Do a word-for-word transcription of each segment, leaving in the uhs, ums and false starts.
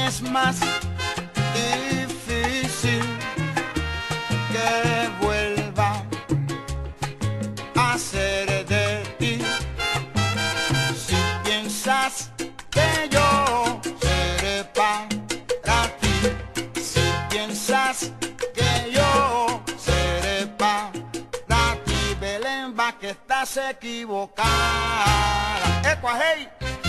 es más difícil que vuelva a ser de ti. Si piensas que yo seré para ti, si piensas que yo seré para ti, Belén, va que estás equivocada. ¡Ecua, hey!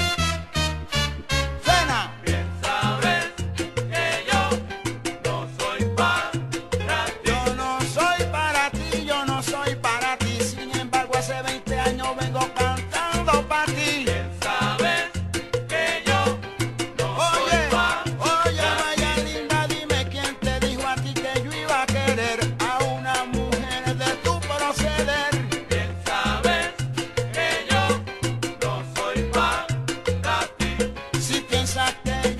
¡Suena! Bien sabes que yo no soy para ti. Yo no soy para ti, yo no soy para ti. Sin embargo, hace veinte años vengo cantando para ti. Bien sabes que yo no Oye, soy para oye, ti. vaya linda, dime quién te dijo a ti que yo iba a querer a una mujer de tu proceder. Bien sabes que yo no soy para ti. Si piensas que